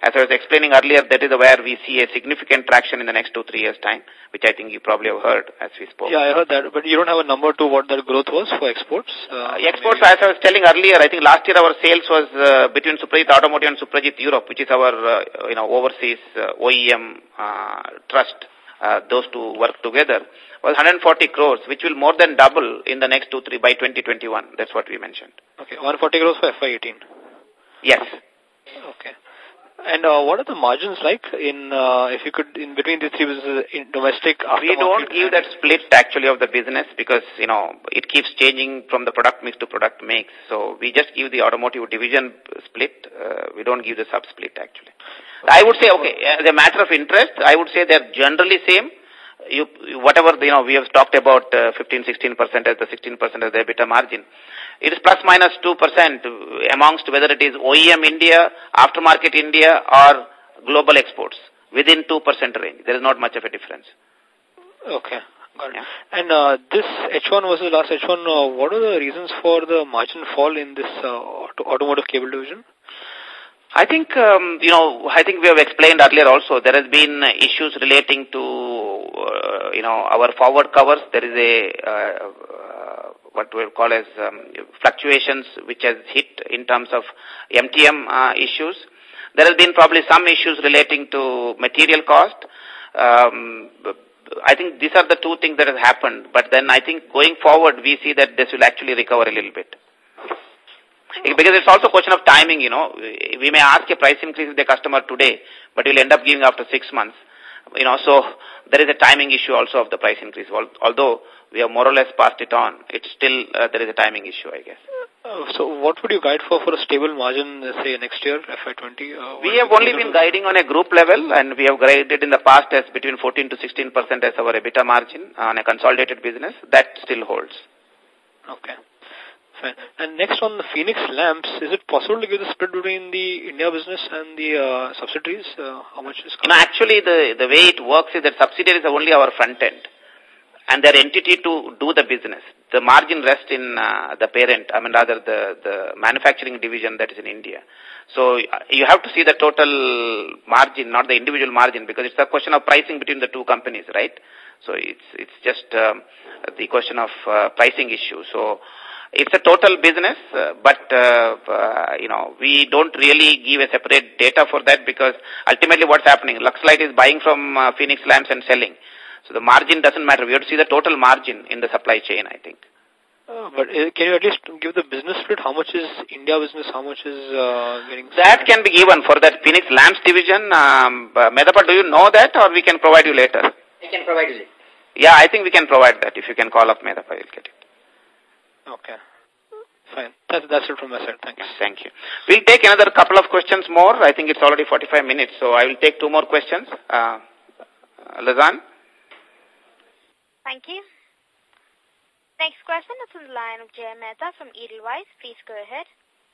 as I was explaining earlier, that is where we see a significant traction in the next two, three years' time, which I think you probably have heard as we spoke. Yeah, I heard that, but you don't have a number to what that growth was for exports? Uh, exports, maybe. As I was telling earlier, I think last year our sales was uh, between Suprajit Automotive and Suprajit Europe, which is our uh, you know overseas uh, O E M uh, trust. Uh, those two work together, was one hundred forty crores, which will more than double in the next two, three, by twenty twenty-one. That's what we mentioned. Okay, one hundred forty crores for F Y eighteen. Yes. Okay. And uh, what are the margins like in, uh, if you could, in between these three businesses, in domestic, aftermarket? We don't give that split actually of the business because, you know, it keeps changing from the product mix to product mix. So we just give the automotive division split. Uh, we don't give the sub-split actually. I would say, okay, as a matter of interest, I would say they're generally same. You, whatever, you know, we have talked about uh, fifteen, sixteen percent as the sixteen percent as the EBITDA margin. It is plus minus two percent amongst whether it is O E M India, aftermarket India or global exports within two percent range. There is not much of a difference. Okay. Got it. Yeah. And uh, this H one versus last H one, uh, what are the reasons for the margin fall in this uh, auto automotive cable division? I think, um, you know, I think we have explained earlier also, there has been issues relating to, uh, you know, our forward covers. There is a, uh, uh, what we call as um, fluctuations which has hit in terms of M T M uh, issues. There has been probably some issues relating to material cost. Um, I think these are the two things that have happened. But then I think going forward, we see that this will actually recover a little bit. Because it's also a question of timing, you know. We may ask a price increase with the customer today, but we'll end up giving after six months. You know, so there is a timing issue also of the price increase. Although we have more or less passed it on, it's still, uh, there is a timing issue, I guess. Uh, so what would you guide for for a stable margin, say, next year, F Y twenty? Uh, we have only been guiding on a group level, and we have guided in the past as between fourteen to sixteen percent as our EBITDA margin on a consolidated business. That still holds. Okay. Fine. And next on the Phoenix Lamps, is it possible to give the split between the India business and the uh, subsidiaries? Uh, how much is coming? You know, actually, the, the way it works is that subsidiaries are only our front end, and their entity to do the business. The margin rests in uh, the parent, I mean, rather the, the manufacturing division that is in India. So you have to see the total margin, not the individual margin, because it's a question of pricing between the two companies, right? So it's, it's just um, the question of uh, pricing issue. So it's a total business, uh, but, uh, uh, you know, we don't really give a separate data for that because ultimately what's happening, Luxlight is buying from uh, Phoenix Lamps and selling. So the margin doesn't matter. We have to see the total margin in the supply chain, I think. Uh, but uh, can you at least give the business split? How much is India business? How much is uh, getting... That can be given for that Phoenix Lamps division. Um, uh, Medapal, do you know that or we can provide you later? We can provide you. Yeah, I think we can provide that. If you can call up Medapal, you'll get it. Okay. Fine. That's, that's it from my side. Thanks. Thank you. We'll take another couple of questions more. I think it's already forty-five minutes, so I will take two more questions. Uh, Lazan? Thank you. Next question is on the line of Jay Mehta from Edelweiss. Please go ahead.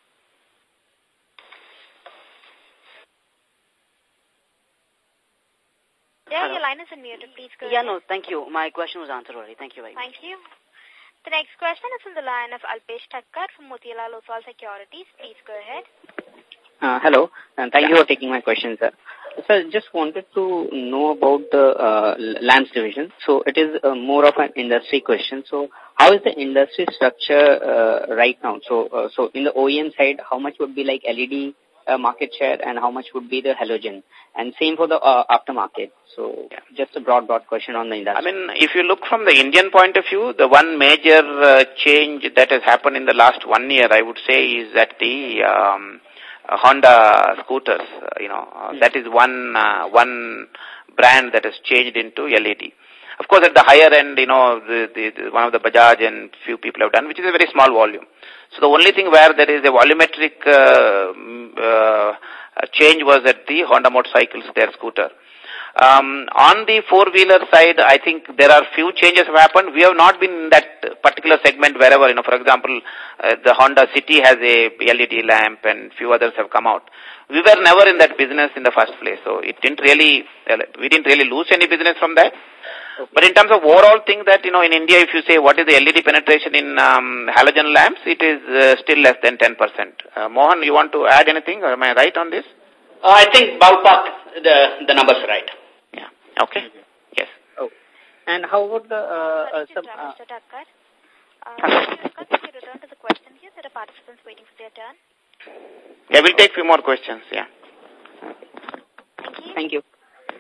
Yeah, your line is unmuted. Please go yeah, ahead. Yeah, no, thank you. My question was answered already. Thank you very much. Thank you. The next question is on the line of Alpesh Thakkar from Motilal Oswal Securities. Please go ahead. Uh, hello, and thank you for taking my question, sir. Sir, just wanted to know about the uh, lamps division. So it is uh, more of an industry question. So how is the industry structure uh, right now? So uh, so in the O E M side, how much would be like L E D uh, market share and how much would be the halogen? And same for the uh, aftermarket. So yeah. Just a broad, broad question on the industry. I mean, if you look from the Indian point of view, the one major uh, change that has happened in the last one year, I would say, is that the... Um, Uh, Honda scooters, uh, you know, uh, that is one uh, one brand that has changed into L E D. Of course, at the higher end, you know, the, the, the, one of the Bajaj and few people have done, which is a very small volume. So the only thing where there is a volumetric uh, uh, change was at the Honda motorcycles, their scooter. Um, on the four-wheeler side, I think there are few changes have happened. We have not been in that particular segment wherever, you know, for example, uh, the Honda City has a L E D lamp and few others have come out. We were never in that business in the first place, so it didn't really, uh, we didn't really lose any business from that. Okay. But in terms of overall thing that, you know, in India, if you say what is the L E D penetration in um, halogen lamps, it is uh, still less than ten percent. Uh, Mohan, you want to add anything, or am I right on this? Uh, I think ballpark, the, the numbers are right. Yeah. Okay. Yes. Oh. And how about the... Uh, uh, some, uh, Mister Thakkar. Uh, Mister you return to the question here. There are participants waiting for their turn. Yeah, we'll take a few more questions. Yeah. Thank you. Thank you.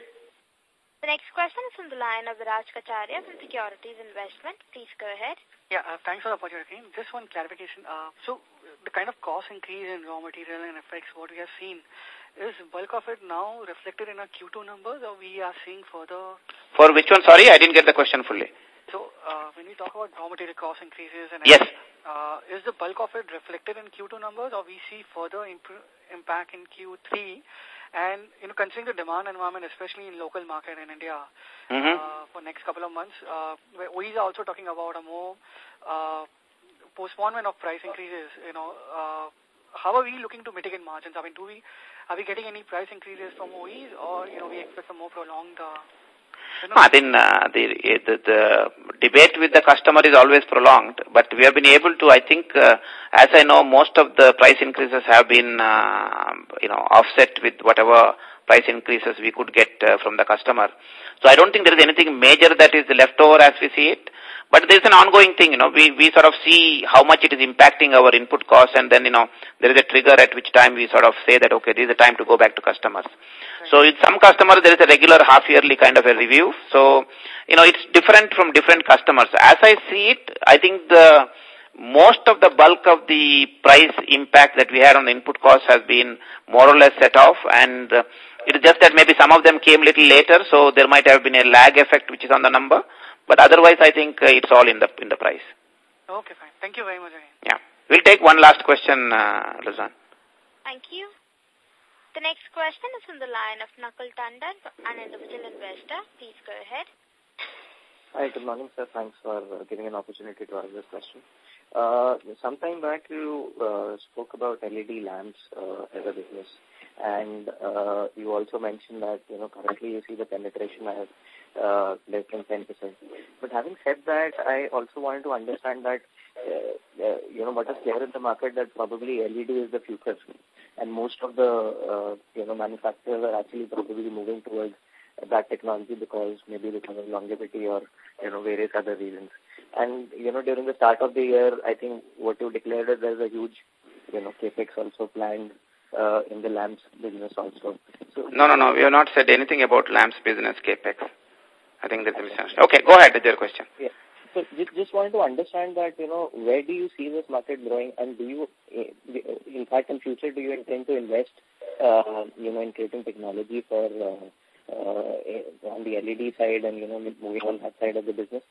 The next question is from the line of Viraj Kacharia from Securities Investment. Please go ahead. Yeah, uh, thanks for the opportunity. Just one clarification. Uh, so, the kind of cost increase in raw material and effects, what we have seen, is bulk of it now reflected in our Q two numbers, or we are seeing further? For which one? Sorry, I didn't get the question fully. So, uh, when we talk about raw material cost increases, and yes, uh, is the bulk of it reflected in Q two numbers, or we see further imp impact in Q three? And, you know, considering the demand environment, especially in local market in India, mm-hmm. uh, for next couple of months, uh, O Es are also talking about a more uh, postponement of price increases. You know, uh, how are we looking to mitigate margins? I mean, do we are we getting any price increases from O Es, or you know, we expect a more prolonged? Uh, No, I think uh, the, the the debate with the customer is always prolonged, but we have been able to, I think, uh, as I know, most of the price increases have been, uh, you know, offset with whatever price increases we could get uh, from the customer. So I don't think there is anything major that is left over as we see it, but there is an ongoing thing, you know, we, we sort of see how much it is impacting our input costs, and then, you know, there is a trigger at which time we sort of say that, okay, this is the time to go back to customers. So with some customers, there is a regular half-yearly kind of a review. So, you know, it's different from different customers. As I see it, I think the most of the bulk of the price impact that we had on the input costs has been more or less set off, and uh, it is just that maybe some of them came a little later, so there might have been a lag effect which is on the number. But otherwise, I think uh, it's all in the in the price. Okay, fine. Thank you very much again. Yeah. We'll take one last question, uh, Luzan. Thank you. The next question is from the line of Nakul Tandon, an individual investor. Please go ahead. Hi, good morning, sir. Thanks for uh, giving an opportunity to ask this question. Uh, sometime back you uh, spoke about L E D lamps uh, as a business, and uh, you also mentioned that, you know, currently you see the penetration as uh, less than ten percent. But having said that, I also wanted to understand that, uh, uh, you know, what is clear in the market that probably L E D is the future, and most of the, uh, you know, manufacturers are actually probably moving towards that technology because maybe because of longevity or, you know, various other reasons. And, you know, during the start of the year, I think what you declared is there's a huge, you know, capex also planned uh, in the lamps business also. So, no, no, no. We have not said anything about lamps business capex. I think that's a misunderstanding. Okay, go ahead with your question. Yeah. So just, just wanted to understand that, you know, where do you see this market growing, and do you, in fact, in future, do you intend to invest, uh, you know, in creating technology for, uh, uh, on the L E D side and, you know, moving on that side of the business?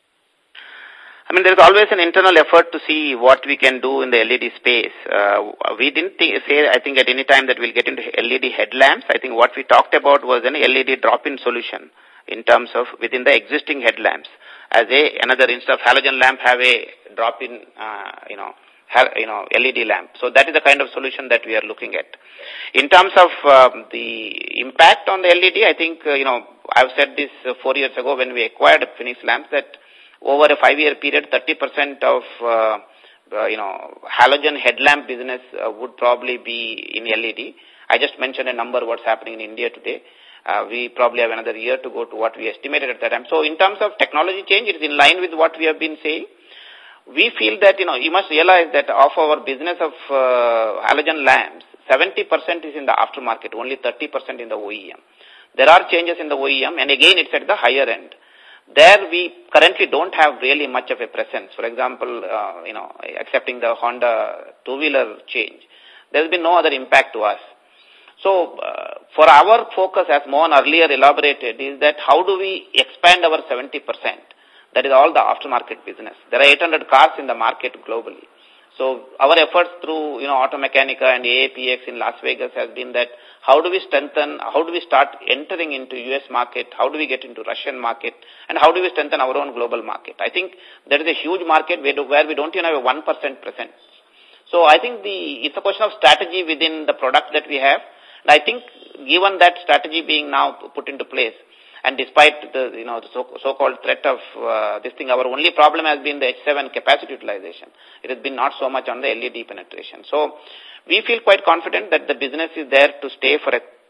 I mean, there's always an internal effort to see what we can do in the L E D space. Uh, we didn't think, say, I think, at any time that we'll get into L E D headlamps. I think what we talked about was an L E D drop-in solution in terms of within the existing headlamps. As a, another, instead of halogen lamp, have a drop-in, uh, you know, have, you know, L E D lamp. So that is the kind of solution that we are looking at. In terms of um, the impact on the L E D, I think, uh, you know, I've said this uh, four years ago when we acquired Phoenix Lamps that over a five-year period, thirty percent of, uh, uh, you know, halogen headlamp business uh, would probably be in L E D. I just mentioned a number what's happening in India today. Uh, we probably have another year to go to what we estimated at that time. So in terms of technology change, it is in line with what we have been saying. We feel that, you know, you must realize that of our business of uh, halogen lamps, seventy percent is in the aftermarket, only thirty percent in the O E M. There are changes in the O E M, and again, it's at the higher end. There we currently don't have really much of a presence. For example, uh, you know, accepting the Honda two-wheeler change, there's been no other impact to us. So, uh, for our focus, as Mohan earlier elaborated, is that how do we expand our seventy percent? That is all the aftermarket business. There are eight hundred cars in the market globally. So, our efforts through, you know, Automechanica and A A P X in Las Vegas has been that how do we strengthen, how do we start entering into U S market, how do we get into Russian market, and how do we strengthen our own global market. I think there is a huge market where, where we don't even have a one percent presence. So, I think the it's a question of strategy within the product that we have. And I think given that strategy being now put into place, and despite the, you know, the so, so-called threat of uh, this thing, our only problem has been the H seven capacity utilization. It has been not so much on the L E D penetration. So we feel quite confident that the business is there to stay for a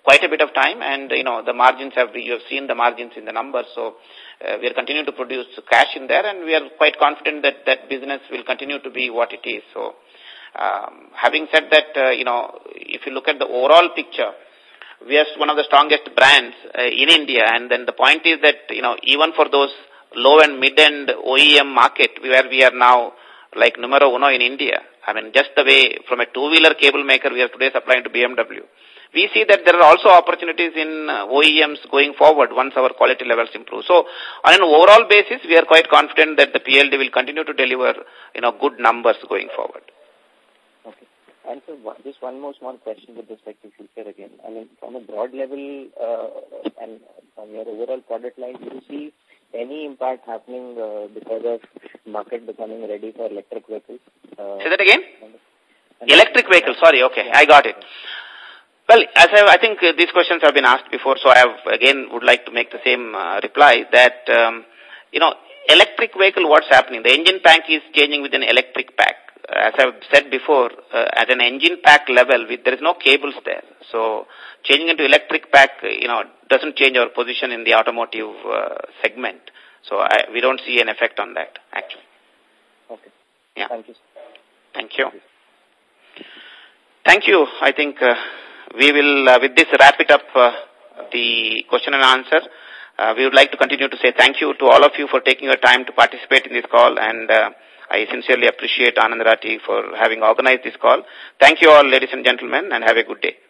quite a bit of time, and, you know, the margins have, you have seen the margins in the numbers, so uh, we are continuing to produce cash in there, and we are quite confident that that business will continue to be what it is. So, um, having said that, uh, you know, if you look at the overall picture, we are one of the strongest brands uh, in India, and then the point is that, you know, even for those low and mid-end O E M market where we are now like numero uno in India, I mean, just the way from a two-wheeler cable maker we are today supplying to B M W, we see that there are also opportunities in uh, O E Ms going forward once our quality levels improve. So, on an overall basis, we are quite confident that the P L D will continue to deliver, you know, good numbers going forward. Okay. And so, one, just one more small question with respect to future again. I mean, from a broad level uh, and from your overall product line, do you see any impact happening uh, because of market becoming ready for electric vehicles? Uh, Say that again? Electric vehicles, sorry, okay, yeah. I got it. Well, as I, I think uh, these questions have been asked before, so I have, again, would like to make the same uh, reply that, um, you know, electric vehicle, what's happening? The engine pack is changing with an electric pack. As I've said before, uh, at an engine pack level, with, there is no cables there. So, changing into electric pack, you know, doesn't change our position in the automotive uh, segment. So, I, we don't see an effect on that, actually. Okay. Yeah. Thank you. Thank you. Thank you. I think uh, we will, uh, with this, wrap it up uh, the question and answer. Uh, we would like to continue to say thank you to all of you for taking your time to participate in this call, and uh, I sincerely appreciate Anand Rathi for having organized this call. Thank you all, ladies and gentlemen, and have a good day.